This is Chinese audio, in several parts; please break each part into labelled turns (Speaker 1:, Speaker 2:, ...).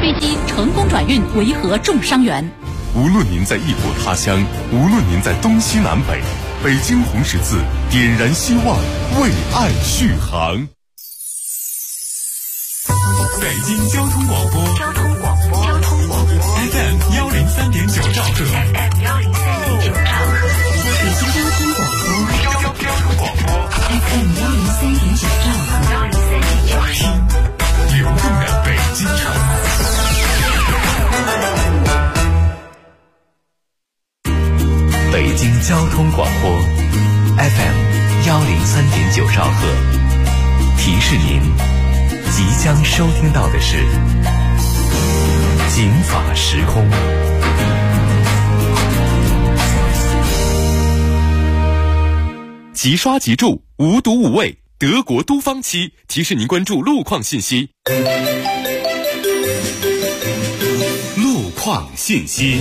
Speaker 1: 飞机成功转运维和重伤员。
Speaker 2: 无论您在异国他乡，无论您在东西南北，北京红十字点燃希望，为爱续航。北京交通广播FM 103.9兆赫，
Speaker 3: FM 103.9兆赫，北京交通广播 FM 103.9兆赫，103.9兆赫，
Speaker 2: 流动的北京城。
Speaker 4: 北京交通广播 FM 103.9兆赫，提示您即将收听到的是警法时空。
Speaker 2: 即刷即住，无毒无味，德国都芳漆提示您关注路况信息。路况信息。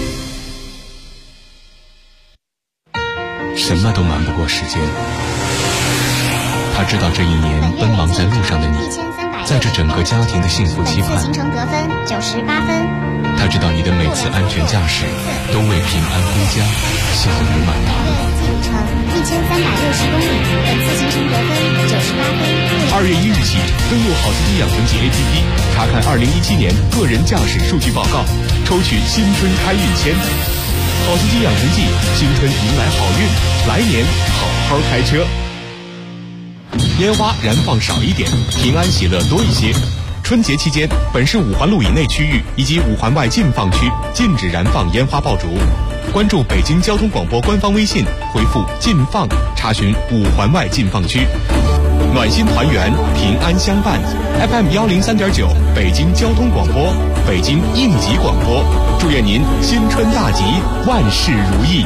Speaker 5: 什么都瞒不过时间。他知道这一年奔忙在路上的你，在这整个家庭的幸福期盼。
Speaker 6: 行程得分98分。
Speaker 5: 他知道你的每次安全驾驶都为平安归家笑语满堂。
Speaker 6: 路程1360公里，本次行程得分98分。
Speaker 5: 2月1日起，登录好司机养成记 APP， 查看2017年个人驾驶数据报告，抽取新春开运签。好司机养成记，新春迎来好运，来年好好开车。烟花燃放少一点，平安喜乐多一些。春节期间，本市5环路以内区域以及5环外禁放区禁止燃放烟花爆竹。关注北京交通广播官方微信，回复“禁放”查询5环外禁放区。暖心团圆，平安相伴。FM 103.9，北京交通广播，北京应急广播。祝愿您新春大吉，万事如意。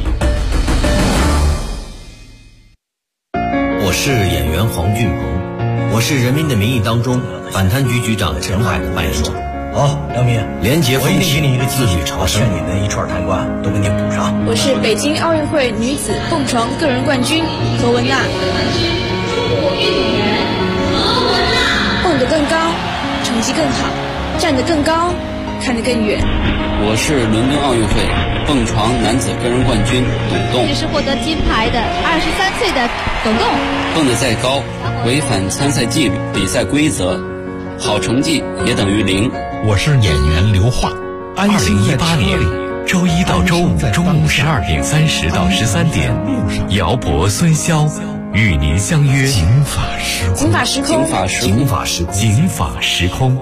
Speaker 7: 我是演员黄俊鹏，我是《人民的名义》当中反贪局局长陈海的扮演者。
Speaker 8: 好，梁明，
Speaker 7: 廉洁风气，自律朝圣，
Speaker 8: 你的一串台冠都给你补上。
Speaker 9: 我是北京奥运会女子蹦床个人冠军何文娜。蹦得更高，成绩更好，站得更高，看得更远。
Speaker 10: 我是伦敦奥运会蹦床男子个人冠军董栋。
Speaker 11: 这是获得金牌的23岁的董栋。
Speaker 10: 蹦得再高，违反参赛纪律、比赛规则，好成绩也等于0。
Speaker 4: 我是演员刘桦。2018年周一到周五中午12点30到13点，姚博、孙骁与您相约警法时空。
Speaker 9: 警法时空，
Speaker 7: 警法时空，警法时空，
Speaker 4: 警法时空。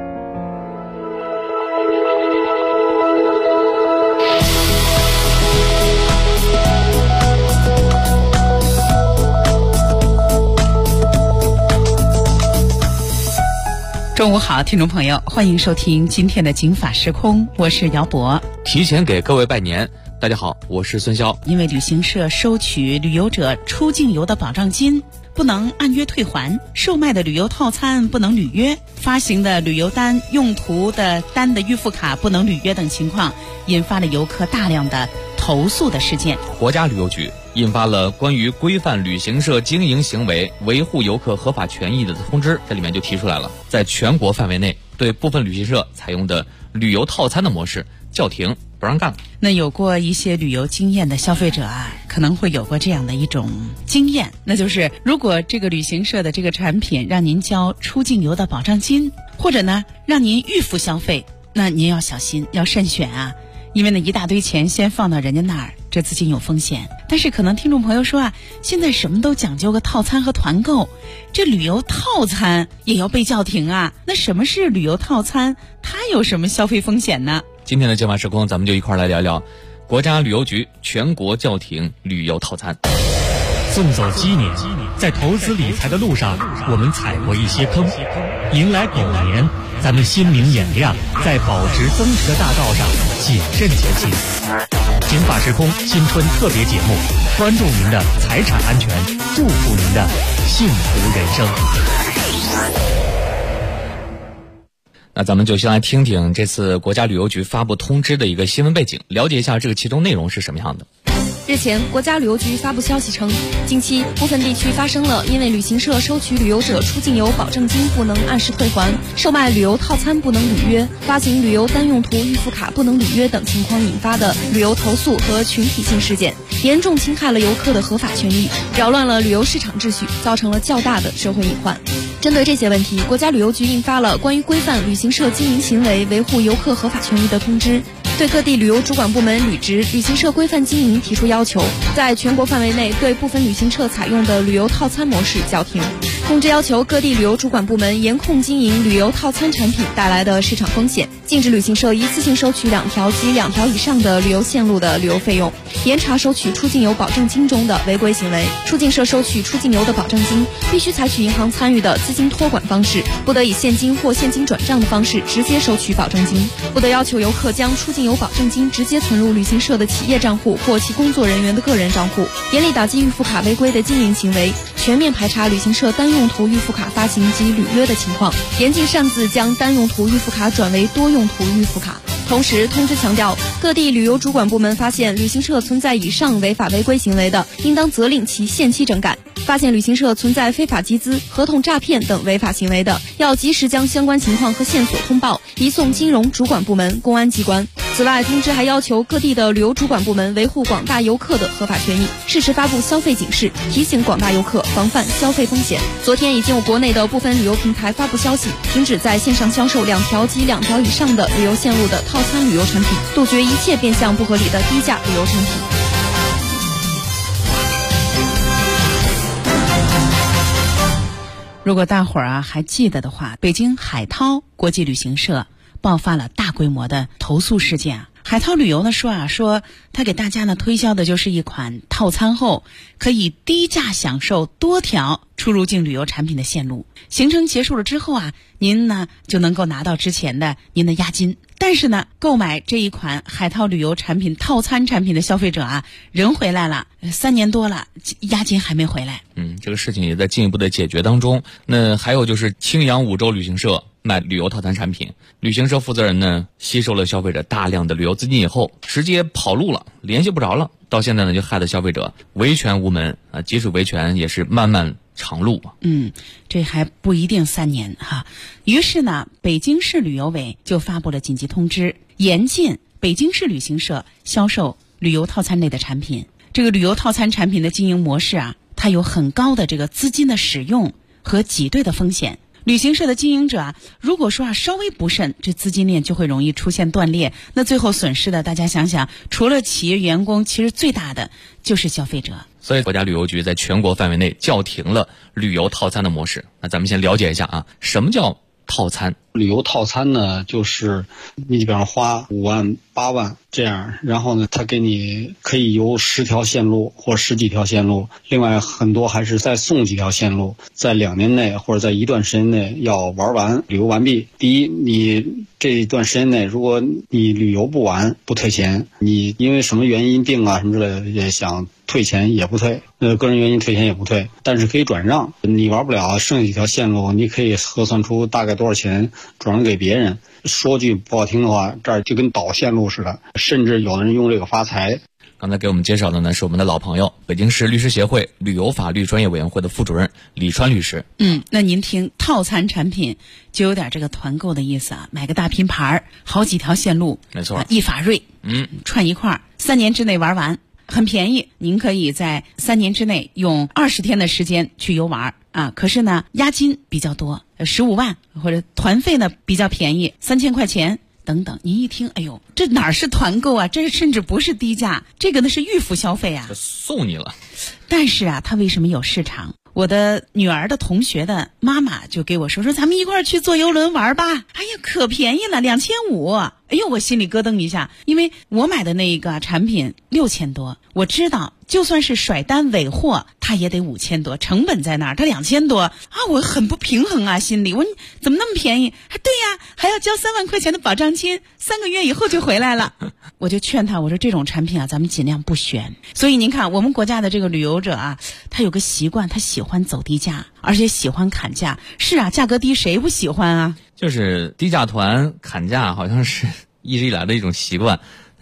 Speaker 12: 中午好，听众朋友，欢迎收听今天的警法时空，我是姚博。
Speaker 13: 提前给各位拜年，大家好，我是孙骁。
Speaker 12: 因为旅行社收取旅游者出境游的保障金不能按约退还，售卖的旅游套餐不能履约，发行的旅游单用途的单的预付卡不能履约等情况，引发了游客大量的投诉的事件。
Speaker 13: 国家旅游局印发了关于规范旅行社经营行为、维护游客合法权益的通知，这里面就提出来了，在全国范围内对部分旅行社采用的旅游套餐的模式叫停，不让干了。
Speaker 12: 那有过一些旅游经验的消费者啊，可能会有过这样的一种经验，那就是如果这个旅行社的这个产品让您交出境游的保障金，或者呢让您预付消费，那您要小心，要慎选啊，因为那一大堆钱先放到人家那儿，这资金有风险。但是可能听众朋友说啊，现在什么都讲究个套餐和团购，这旅游套餐也要被叫停啊。那什么是旅游套餐？它有什么消费风险呢？
Speaker 13: 今天的警法时空，咱们就一块来聊聊国家旅游局全国叫停旅游套餐。
Speaker 14: 送走鸡年，在投资理财的路上，我们踩过一些坑，迎来狗年，咱们心明眼亮，在保值增值的大道上谨慎前行。警法时空新春特别节目，关注您的财产安全，祝福您的幸福人生。
Speaker 13: 那咱们就先来听听这次国家旅游局发布通知的一个新闻背景，了解一下这个其中内容是什么样的。
Speaker 9: 日前，国家旅游局发布消息称，近期部分地区发生了因为旅行社收取旅游者出境游保证金不能按时退还、售卖旅游套餐不能履约、发行旅游单用途预付卡不能履约等情况引发的旅游投诉和群体性事件，严重侵害了游客的合法权益，扰乱了旅游市场秩序，造成了较大的社会隐患。针对这些问题，国家旅游局印发了关于规范旅行社经营行为、维护游客合法权益的通知，对各地旅游主管部门履职旅行社规范经营提出要求，在全国范围内对部分旅行社采用的旅游套餐模式叫停。通知要求各地旅游主管部门严控经营旅游套餐产品带来的市场风险，禁止旅行社一次性收取2条及2条以上的旅游线路的旅游费用，严查收取出境游保证金中的违规行为。出境社收取出境游的保证金，必须采取银行参与的资金托管方式，不得以现金或现金转账的方式直接收取保证金，不得要求游客将出境游保证金直接存入旅行社的企业账户或其工作人员的个人账户，严厉打击预付卡违规的经营行为，全面排查旅行社单用途预付卡发行及履约的情况，严禁擅自将单用途预付卡转为多用途预付卡。同时，通知强调，各地旅游主管部门发现旅行社存在以上违法违规行为的，应当责令其限期整改；发现旅行社存在非法集资、合同诈骗等违法行为的，要及时将相关情况和线索通报，移送金融主管部门、公安机关。此外，通知还要求各地的旅游主管部门维护广大游客的合法权益，适时发布消费警示，提醒广大游客防范消费风险。昨天已经有国内的部分旅游平台发布消息，停止在线上销售2条及2条以上的旅游线路的套餐旅游产品，杜绝一切变相不合理的低价旅游产品。
Speaker 12: 如果大伙儿还记得的话，北京海涛国际旅行社爆发了大规模的投诉事件。海涛旅游呢说他给大家呢推销的就是一款套餐后可以低价享受多条出入境旅游产品的线路，行程结束了之后您呢就能够拿到之前的您的押金。但是呢，购买这一款海涛旅游产品套餐产品的消费者人回来了，3年多了，押金还没回来。
Speaker 13: 这个事情也在进一步的解决当中。那还有就是青阳五洲旅行社卖旅游套餐产品，旅行社负责人呢吸收了消费者大量的旅游资金以后，直接跑路了，联系不着了。到现在呢，就害得消费者维权无门即使维权也是漫漫长路。
Speaker 12: 这还不一定3年于是呢，北京市旅游委就发布了紧急通知，严禁北京市旅行社销售旅游套餐类的产品。这个旅游套餐产品的经营模式它有很高的这个资金的使用和挤兑的风险。旅行社的经营者如果说稍微不慎，这资金链就会容易出现断裂，那最后损失的，大家想想，除了企业员工，其实最大的就是消费者。
Speaker 13: 所以国家旅游局在全国范围内叫停了旅游套餐的模式。那咱们先了解一下什么叫套餐？
Speaker 15: 旅游套餐呢，就是你比方花5万、8万这样，然后呢，他给你可以游10条线路或10几条线路，另外很多还是再送几条线路，在2年内或者在一段时间内要玩完、旅游完毕。第一，你这一段时间内，如果你旅游不完不退钱，你因为什么原因病什么之类的也想退钱也不退，个人原因退钱也不退，但是可以转让。你玩不了剩下几条线路，你可以核算出大概多少钱转让给别人。说句不好听的话，这儿就跟倒线路似的，甚至有的人用这个发财。
Speaker 13: 刚才给我们介绍的呢是我们的老朋友，北京市律师协会旅游法律专业委员会的副主任李川律师。
Speaker 12: 那您听套餐产品就有点这个团购的意思买个大拼盘，好几条线路，
Speaker 13: 没错，
Speaker 12: 一法瑞串一块儿，3年之内玩完，很便宜。您可以在3年之内用20天的时间去游玩可是呢，押金比较多，15万，或者团费呢比较便宜，3000块钱等等。您一听，哎呦，这哪是团购这甚至不是低价，这个呢是预付消费
Speaker 13: 送你了。
Speaker 12: 但是它为什么有市场？我的女儿的同学的妈妈就给我说咱们一块儿去坐游轮玩吧。哎呀，可便宜了，2500。哎呦，我心里咯噔一下，因为我买的那一个产品6000多，我知道就算是甩单尾货，它也得5000多，成本在那儿，它2000多我很不平衡心里，我说怎么那么便宜？对呀，还要交3万块钱的保障金，3个月以后就回来了。我就劝他，我说这种产品咱们尽量不选。所以您看，我们国家的这个旅游者他有个习惯，他喜欢走低价，而且喜欢砍价。是价格低谁不喜欢
Speaker 13: 就是低价团砍价好像是一直以来的一种习惯，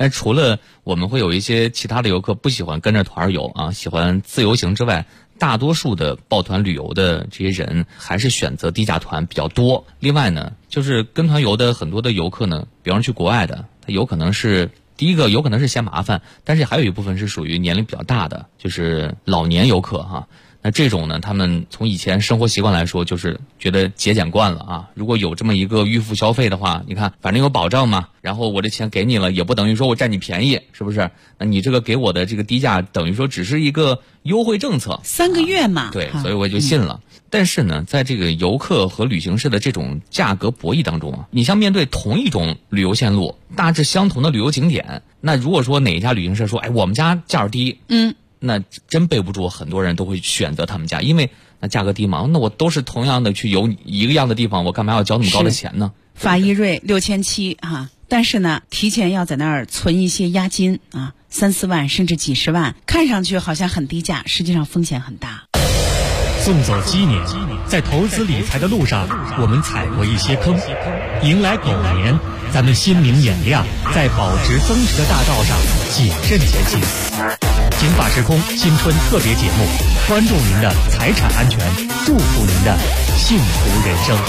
Speaker 13: 但除了我们会有一些其他的游客不喜欢跟着团游啊，喜欢自由行之外，大多数的抱团旅游的这些人还是选择低价团比较多。另外呢，就是跟团游的很多的游客呢，比方说去国外的，他有可能是第一个有可能是嫌麻烦，但是还有一部分是属于年龄比较大的，就是老年游客哈。那这种呢，他们从以前生活习惯来说，就是觉得节俭惯了啊。如果有这么一个预付消费的话，你看，反正有保障嘛，然后我这钱给你了，也不等于说我占你便宜，是不是？那你这个给我的这个低价，等于说只是一个优惠政策
Speaker 12: ，3个月嘛。
Speaker 13: 对，所以我就信了。但是呢，在这个游客和旅行社的这种价格博弈当中啊，你像面对同一种旅游线路，大致相同的旅游景点，那如果说哪一家旅行社说，哎，我们家价低，那真备不住，很多人都会选择他们家，因为那价格低嘛，那我都是同样的去游一个样的地方，我干嘛要交那么高的钱呢？
Speaker 12: 法一瑞6700哈，但是呢，提前要在那儿存一些押金啊，3、4万甚至几十万，看上去好像很低价，实际上风险很大。
Speaker 14: 送走鸡年，在投资理财的路上，我们踩过一些坑，迎来狗年，咱们心明眼亮，在保值增值的大道上谨慎前行。警法时空新春特别节目，关注您的财产安全，祝福您的幸福人生。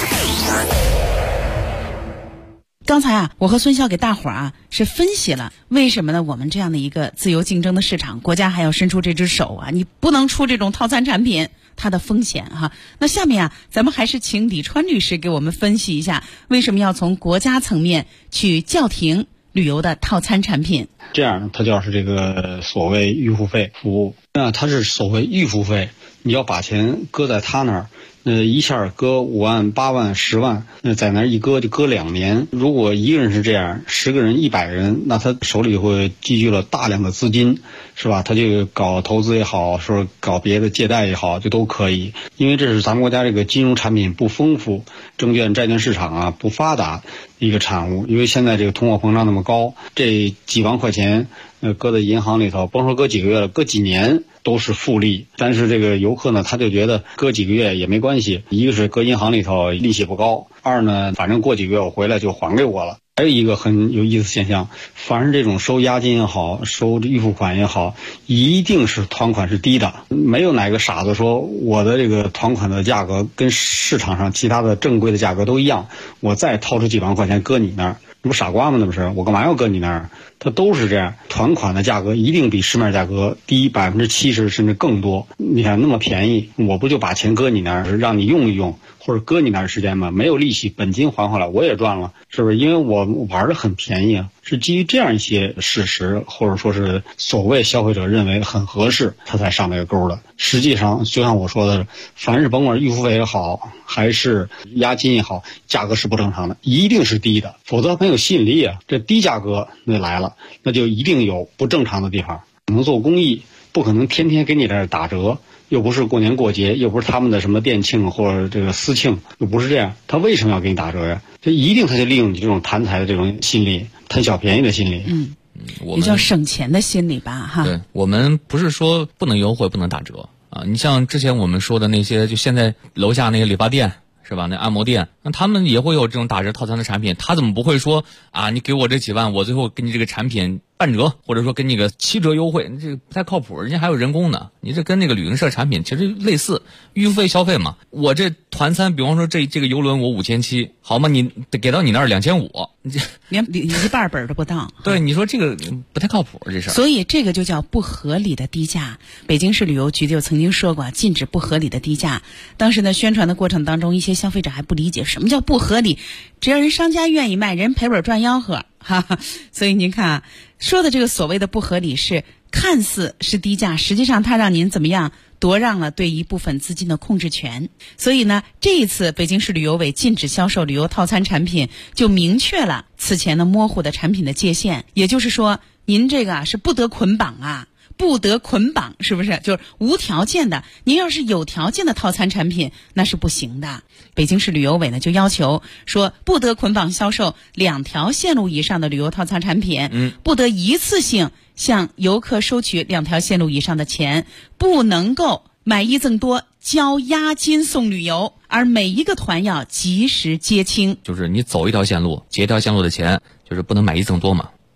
Speaker 12: 刚才啊，我和孙笑给大伙儿啊是分析了为什么呢？我们这样的一个自由竞争的市场，国家还要伸出这只手啊，你不能出这种套餐产品，它的风险哈。那下面啊，咱们还是请李川律师给我们分析一下，为什么要从国家层面去叫停旅游的套餐产品。
Speaker 15: 这样它就是这个所谓预付费服务。那它是所谓预付费，你要把钱搁在他那儿，一下搁5万、8万、10万，在那儿一搁就搁2年。如果一个人是这样，10个人、100人，那他手里会积聚了大量的资金，是吧？他就搞投资也好，说搞别的借贷也好，就都可以。因为这是咱们国家这个金融产品不丰富，证券债券市场啊不发达一个产物。因为现在这个通货膨胀那么高，这几万块钱搁在银行里头，甭说搁几个月了，搁几年都是复利。但是这个游客呢，他就觉得搁几个月也没关系，一个是搁银行里头利息不高，二呢反正过几个月我回来就还给我了。还有一个很有意思现象，凡是这种收押金也好，收预付款也好，一定是团款是低的，没有哪个傻子说我的这个团款的价格跟市场上其他的正规的价格都一样，我再掏出几万块钱搁你那儿，这不傻瓜吗？那不是，我干嘛要搁你那儿？它都是这样，团款的价格一定比市面价格低70%甚至更多。你看那么便宜，我不就把钱搁你那儿，让你用一用，或者搁你那儿时间吗？没有利息，本金还回来，我也赚了，是不是？因为我玩的很便宜啊，是基于这样一些事实，或者说是所谓消费者认为很合适，他才上那个钩的。实际上，就像我说的，凡是甭管预付费也好，还是押金也好，价格是不正常的，一定是低的，否则没有吸引力啊。这低价格那来了，那就一定有不正常的地方。能做公益，不可能天天给你这打折，又不是过年过节，又不是他们的什么店庆或者这个私庆，又不是这样，他为什么要给你打折呀？这一定他就利用你这种贪财的这种心理，贪小便宜的心理。
Speaker 12: 也叫省钱的心理吧，哈。
Speaker 13: 对，我们不是说不能优惠、不能打折啊。你像之前我们说的那些，就现在楼下那个理发店是吧？那按摩店，那他们也会有这种打折套餐的产品，他怎么不会说啊？你给我这几万，我最后给你这个产品半折，或者说给你个7折优惠，这个不太靠谱，人家还有人工呢。你这跟那个旅行社产品其实类似，预付费消费嘛。我这团餐，比方说这个游轮我5700，好吗？你给到你那儿2500，你这
Speaker 12: 连一半本都不到。
Speaker 13: 对，你说这个不太靠谱，这事儿。
Speaker 12: 所以这个就叫不合理的低价。北京市旅游局就曾经说过，禁止不合理的低价。当时呢，宣传的过程当中，一些消费者还不理解什么叫不合理，只要人商家愿意卖，人赔本赚吆喝。哈哈，所以您看啊，说的这个所谓的不合理是看似是低价，实际上它让您怎么样夺让了对一部分资金的控制权。所以呢，这一次北京市旅游委禁止销售旅游套餐产品，就明确了此前的模糊的产品的界限。也就是说，您这个是不得捆绑啊。不得捆绑，是不是？就是无条件的。您要是有条件的套餐产品，那是不行的。北京市旅游委呢就要求说，不得捆绑销售2条线路以上的旅游套餐产品，不得一次性向游客收取2条线路以上的钱，不能够买一赠多，交押金送旅游，而每一个团要及时结清。
Speaker 13: 就是你走一条线路，结一条线路的钱，就是不能买一赠多嘛。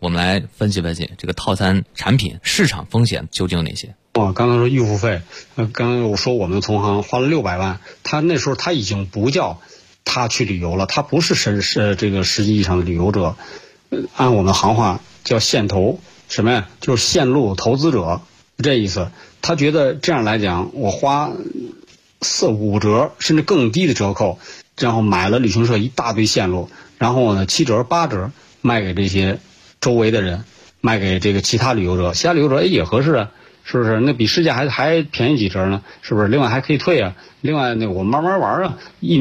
Speaker 13: 我们来分析分析这个套餐产品市场风险究竟有哪些。
Speaker 15: 刚才说预付费，刚刚我说我们同行花了600万，他那时候他已经不叫他去旅游了，他不是这个实际意义上的旅游者，按我们行话叫现投，什么呀？就是线路投资者，这意思。他觉得这样来讲，我花4-5折甚至更低的折扣，然后买了旅行社一大堆线路，然后呢7折8折卖给这些周围的人，卖给这个其他旅游者，其他旅游者也合适啊。是不是？那比市价还便宜几折呢？是不是？另外还可以退啊。另外那我慢慢玩啊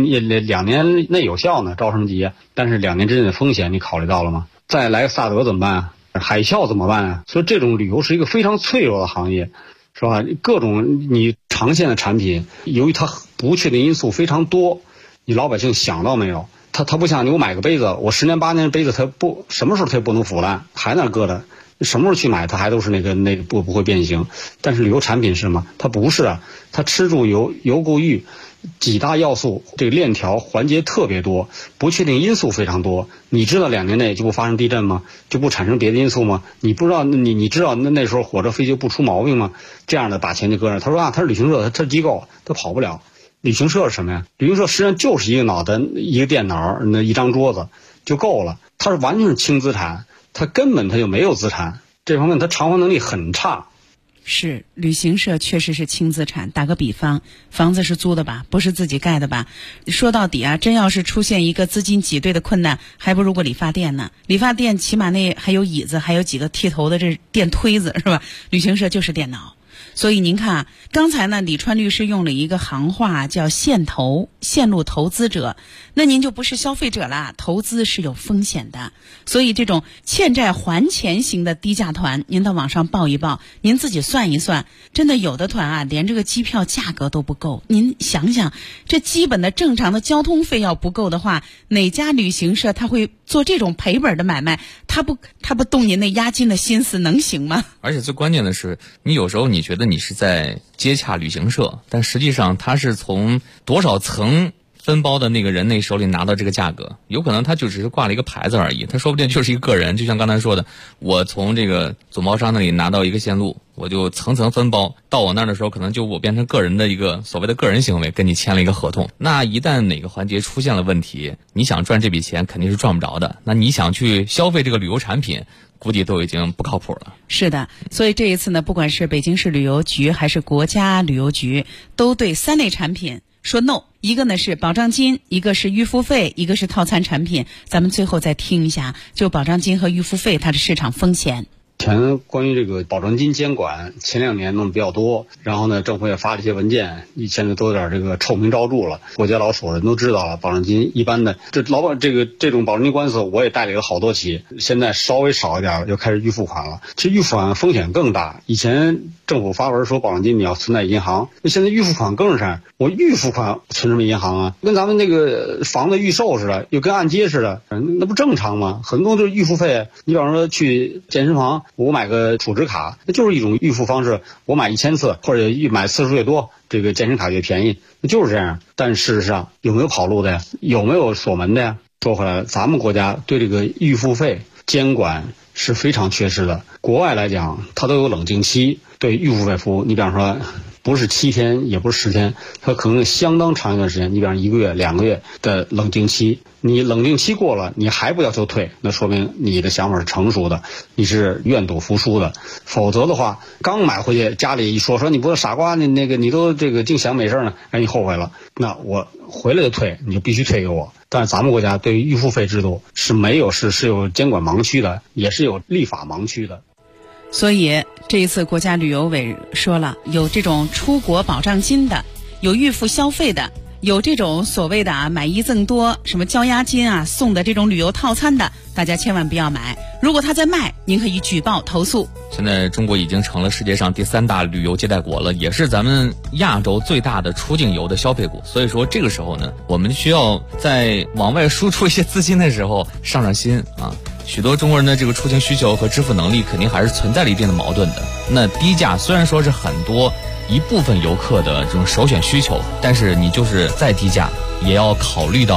Speaker 15: ，2年内有效呢，招生级。但是2年之内的风险你考虑到了吗？再来个萨德怎么办啊？海啸怎么办啊？所以这种旅游是一个非常脆弱的行业，是吧？各种你长线的产品，由于它不确定因素非常多，你老百姓想到没有？它不像你我买个杯子，我10年8年的杯子它不什么时候它也不能腐烂，还那搁着。什么时候去买它还都是那个不会变形。但是旅游产品是什么？它不是啊，它吃住游购育几大要素，这个链条环节特别多，不确定因素非常多。你知道2年内就不发生地震吗？就不产生别的因素吗？你不知道，你知道那时候火车飞机不出毛病吗？这样的把钱就搁那。他说啊，他是旅行社，他是机构，他跑不了。旅行社是什么呀？旅行社实际上就是一个脑袋、一个电脑、那一张桌子就够了，它是完全是轻资产。他根本他就没有资产，这方面他偿还能力很差。
Speaker 12: 是，旅行社确实是轻资产。打个比方，房子是租的吧，不是自己盖的吧？说到底啊，真要是出现一个资金挤兑的困难，还不如个理发店呢。理发店起码那还有椅子，还有几个剃头的这电推子，是吧？旅行社就是电脑。所以您看，刚才呢，李川律师用了一个行话叫线路投资者，那您就不是消费者啦，投资是有风险的。所以这种欠债还钱型的低价团，您到网上报一报，您自己算一算，真的有的团啊，连这个机票价格都不够。您想想，这基本的正常的交通费要不够的话，哪家旅行社他会做这种赔本的买卖？他不动您那押金的心思能行吗？
Speaker 13: 而且最关键的是，你有时候你觉得你是在接洽旅行社，但实际上他是从多少层分包的那个人那手里拿到这个价格，有可能他就只是挂了一个牌子而已，他说不定就是一个个人。就像刚才说的，我从这个总包商那里拿到一个线路，我就层层分包，到我那儿的时候，可能就我变成个人的一个所谓的个人行为，跟你签了一个合同。那一旦哪个环节出现了问题，你想赚这笔钱肯定是赚不着的，那你想去消费这个旅游产品，估计都已经不靠谱了。
Speaker 12: 是的，所以这一次呢，不管是北京市旅游局还是国家旅游局，都对3类产品说 no。一个呢是保障金，一个是预付费，一个是套餐产品。咱们最后再听一下，就保障金和预付费它的市场风险。
Speaker 15: 前关于这个保证金监管，前2年弄得比较多，然后呢，政府也发了一些文件，现在都有点这个臭名昭著了，国家老鼠人都知道了。保证金一般的，这种保证金官司我也代理了好多起，现在稍微少一点了，就开始预付款了。其实预付款风险更大，以前政府发文说保证金你要存在银行，那现在预付款更是啥？我预付款存什么银行啊？跟咱们那个房子预售似的，又跟按揭似的，那不正常吗？很多就是预付费，你比方说去健身房，我买个储值卡，那就是一种预付方式。我买1000次，或者买次数越多，这个健身卡越便宜，那就是这样。但事实上有没有跑路的呀？有没有锁门的呀？说回来，咱们国家对这个预付费监管是非常缺失的。国外来讲，它都有冷静期，对预付费服务，你比方说不是7天，也不是10天，它可能相当长一段时间。你比方1个月、2个月的冷静期，你冷静期过了，你还不要求退，那说明你的想法是成熟的，你是愿赌服输的。否则的话，刚买回去，家里一说你不是傻瓜，你都这个净想美事呢，哎，你后悔了，那我回来就退，你就必须退给我。但是咱们国家对于预付费制度是没有是有监管盲区的，也是有立法盲区的。
Speaker 12: 所以这一次国家旅游委说了，有这种出国保障金的，有预付消费的，有这种所谓的买1赠多，什么交押金啊送的这种旅游套餐的，大家千万不要买。如果他在卖，您可以举报投诉。
Speaker 13: 现在中国已经成了世界上第3大旅游接待国了，也是咱们亚洲最大的出境游的消费国。所以说这个时候呢，我们需要在往外输出一些资金的时候上心啊。许多中国人的这个出行需求和支付能力肯定还是存在了一定的矛盾的。那低价虽然说是很多一部分游客的这种首选需求，但是你就是再低价也要考虑到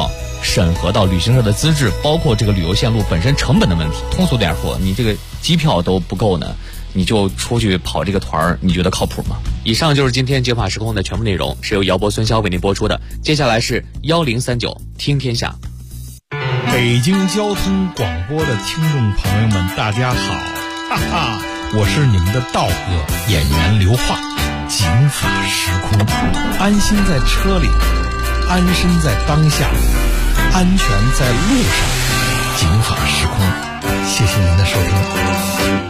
Speaker 13: 审核到旅行社的资质，包括这个旅游线路本身成本的问题。通俗点说，你这个机票都不够呢，你就出去跑这个团儿，你觉得靠谱吗？以上就是今天《九法时空》的全部内容，是由姚博、孙潇为您播出的。接下来是1039听天下。
Speaker 16: 北京交通广播的听众朋友们，大家好，哈哈，我是你们的道哥演员刘化。警法时空，安心在车里，安身在当下，安全在路上。警法时空，谢谢您的收听。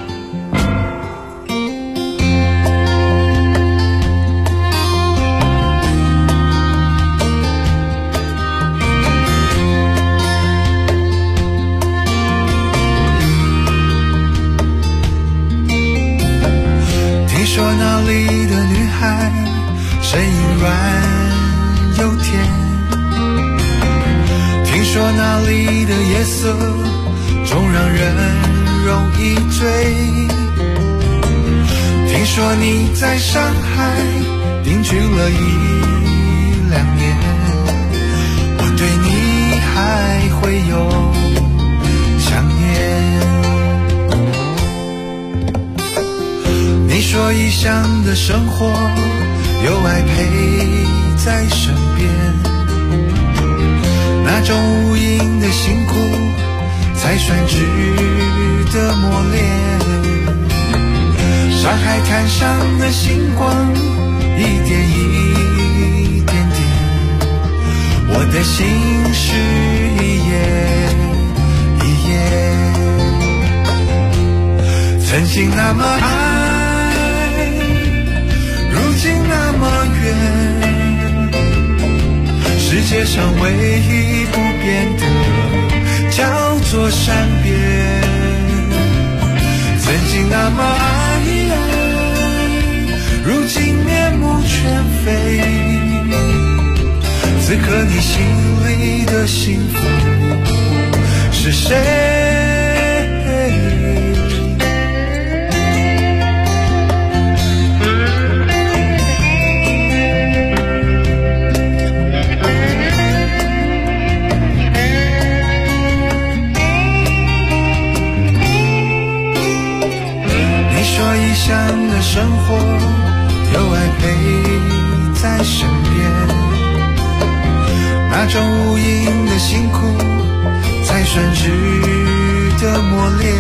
Speaker 17: 听说那里的女孩声音软又甜，听说那里的夜色总让人容易醉，听说你在上海定居了1-2年，我对你还会有想念。你说异乡的生活有爱陪在身边，那种无垠的辛苦才算值得磨练。上海滩上的星光一点一点点，我的心是一页一页，曾经那么爱，如今那么远，世界上唯一不变的叫做善变。曾经那么爱，如今面目全非，此刻你心里的幸福是谁？异乡的生活有爱陪在身边，那种无垠的辛苦才算值得磨练。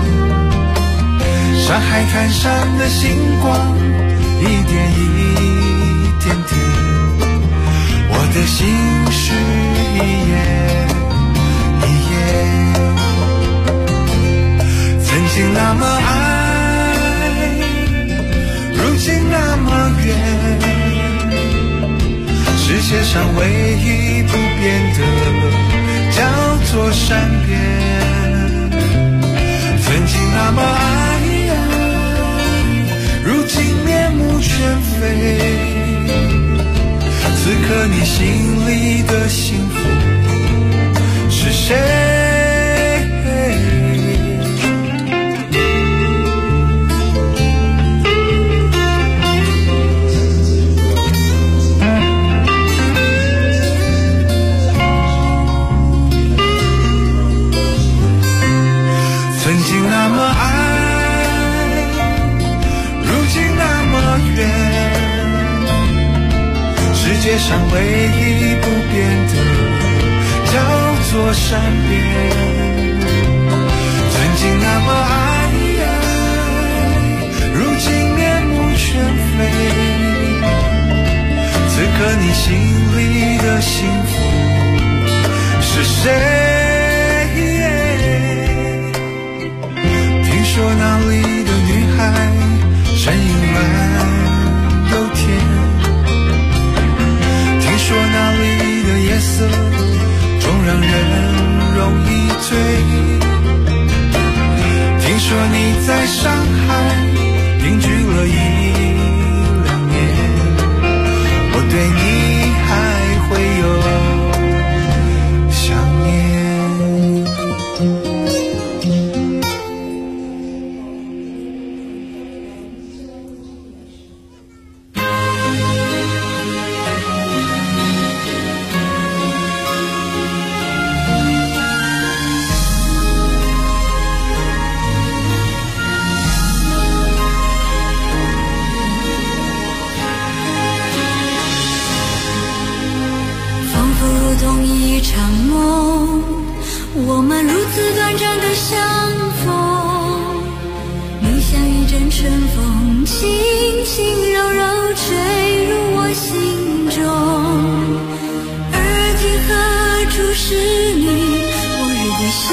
Speaker 17: 上海滩上的星光一点一点点，我的心是一页一页，曾经那么爱，如今那么远，世界上唯一不变的叫做善变。曾经那么爱，如今面目全非，此刻你心里的幸福是谁？曾经那么爱，如今那么远，世界上唯一不变的叫做善变。曾经那么爱，如今面目全非，此刻你心里的幸福是谁？说那里的女孩声音软又甜，听说那里的夜色总让人容易醉，听说你在上海定居了1-2年，我对你还会有想念。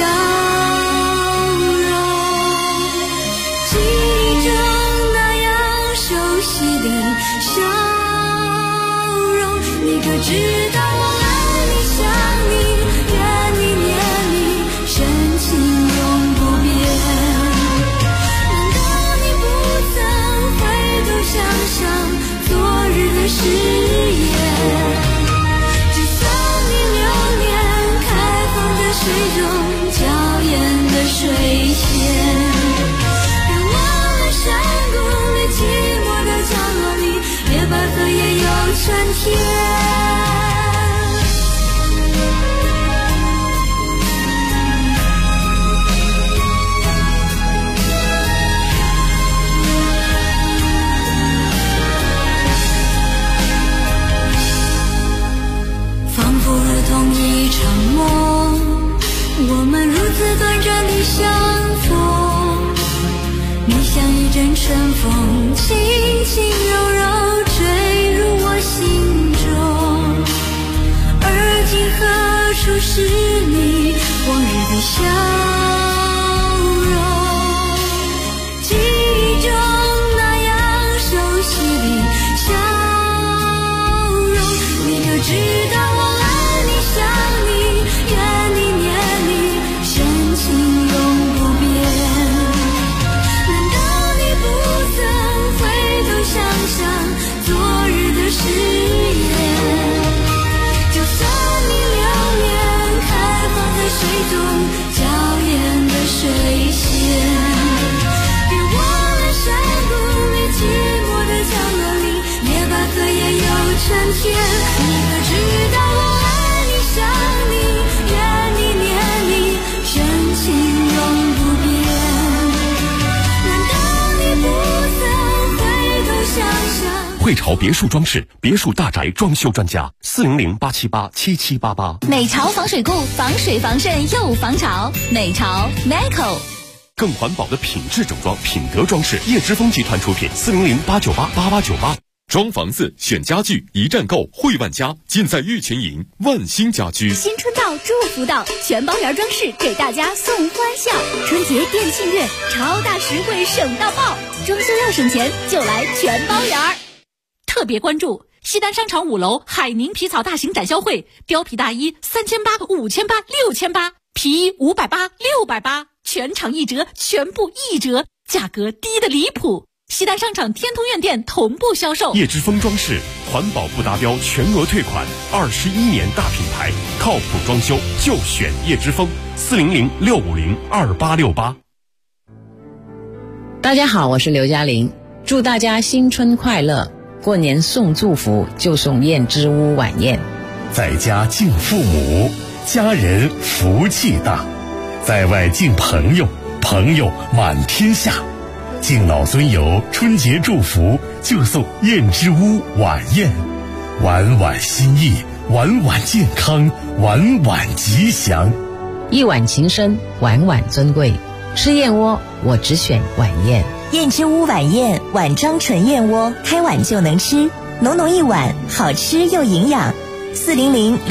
Speaker 3: 容，记忆中那样熟悉的笑容，你可知道我爱你想你怨你念你深情永不变，难道你不曾回头想想昨日的誓言，就算你流年开放在水中娇艳的水仙，让我们山谷里寂寞的角落里野百合也有春天。仿佛如同一场梦，我们如此短暂地相逢，你像一阵春风，轻轻柔柔坠入我心中，而今何处是你往日的笑容，记忆中那样熟悉的笑容，你可知道我爱你想你怨你念你深情永不变，难道你不曾回头想想昨日的誓言，就算你流年开放在水中娇艳的水仙，给我们山谷里寂寞的角落里野百合也有春天，你可知道我爱你想你怨你念你深情永不变，难道你不曾回头想想。
Speaker 2: 汇潮别墅装饰，别墅大宅装修专家，400-878-7788。
Speaker 11: 美潮防水固，防水防渗又防潮。美潮 Meco。
Speaker 2: 更环保的品质整装，品德装饰，叶之峰集团出品，400-898-8898。装房子选家具，一站购汇万家，尽在玉泉营万兴家居。
Speaker 11: 新春到，祝福到，全包园装饰给大家送欢笑。春节店庆月，超大实惠省到爆，装修要省钱就来全包园。
Speaker 1: 特别关注西单商场5楼海宁皮草大型展销会，貂皮大衣3800、5800、6800，皮衣580、680，全场一折，全部一折，价格低得离谱。西单商场天通苑店同步销售。
Speaker 2: 叶之峰装饰，环保不达标全额退款，21年大品牌，靠谱装修就选叶之峰，400-650-2868。
Speaker 18: 大家好，我是刘嘉玲，祝大家新春快乐！过年送祝福就送燕之屋晚宴，
Speaker 19: 在家敬父母，家人福气大；在外敬朋友，朋友满天下。敬老尊友，春节祝福就送燕之屋晚宴，晚晚心意，晚晚健康，晚晚吉祥。
Speaker 18: 一碗情深，晚晚尊贵。吃燕窝，我只选晚宴。
Speaker 20: 燕之屋晚宴，碗装纯燕窝，开碗就能吃，浓浓一碗，好吃又营养。400